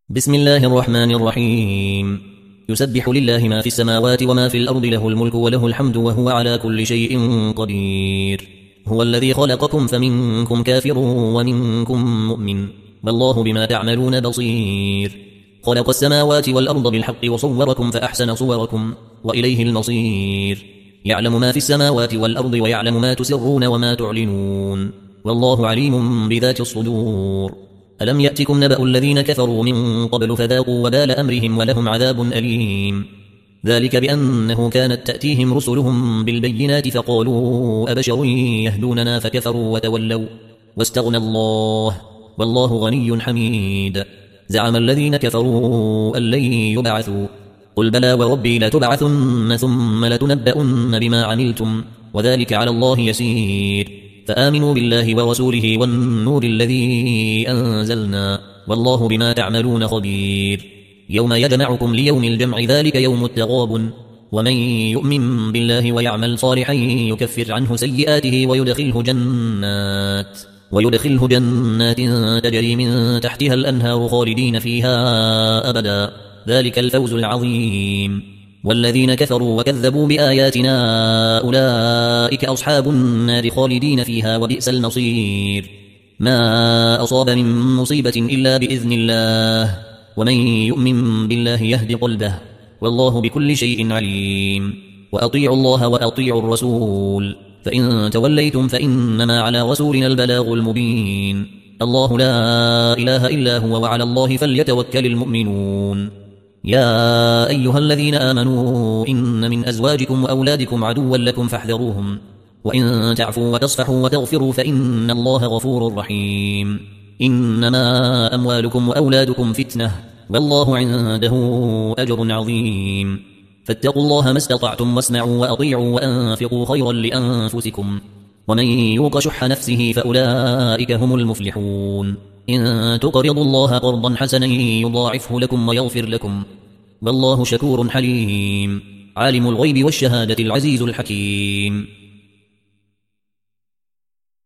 بسم الله الرحمن الرحيم. يسبح لله ما في السماوات وما في الأرض، له الملك وله الحمد وهو على كل شيء قدير. هو الذي خلقكم فمنكم كافر ومنكم مؤمن، والله بما تعملون بصير. خلق السماوات والأرض بالحق وصوركم فأحسن صوركم وإليه المصير. يعلم ما في السماوات والأرض ويعلم ما تسرون وما تعلنون، والله عليم بذات الصدور. ألم يأتكم نبأ الذين كفروا من قبل فذاقوا وبال أمرهم ولهم عذاب أليم. ذلك بأنه كانت تأتيهم رسلهم بالبينات فقالوا أبشر يهدوننا فكفروا وتولوا واستغنى الله والله غني حميد. زعم الذين كفروا أن لن يبعثوا، قل بلى وربي لتبعثن ثم لتنبؤن بما عملتم وذلك على الله يسير. فآمنوا بالله ورسوله والنور الذي أنزلنا، والله بما تعملون خبير. يوم يجمعكم ليوم الجمع، ذلك يوم التغابن. ومن يؤمن بالله ويعمل صالحا يكفر عنه سيئاته ويدخله جنات تجري من تحتها الأنهار خالدين فيها أبدا، ذلك الفوز العظيم. والذين كفروا وكذبوا بآياتنا أولئك أصحاب النار خالدين فيها وبئس المصير. ما أصاب من مصيبة إلا بإذن الله، ومن يؤمن بالله يهد قلبه، والله بكل شيء عليم. وأطيعوا الله وأطيعوا الرسول، فإن توليتم فإنما على رسولنا البلاغ المبين. الله لا إله إلا هو وعلى الله فليتوكل المؤمنون. يا أيها الذين آمنوا إن من أزواجكم وأولادكم عدوا لكم فاحذروهم، وإن تعفوا وتصفحوا وتغفروا فإن الله غفور رحيم. إنما أموالكم وأولادكم فتنة، والله عنده أجر عظيم. فاتقوا الله ما استطعتم واسمعوا وأطيعوا وأنفقوا خيرا لأنفسكم، ومن يوق شح نفسه فأولئك هم المفلحون. إن تقرضوا الله قرضا حسنا يضاعفه لكم ويغفر لكم، والله شكور حليم. عالم الغيب والشهادة العزيز الحكيم.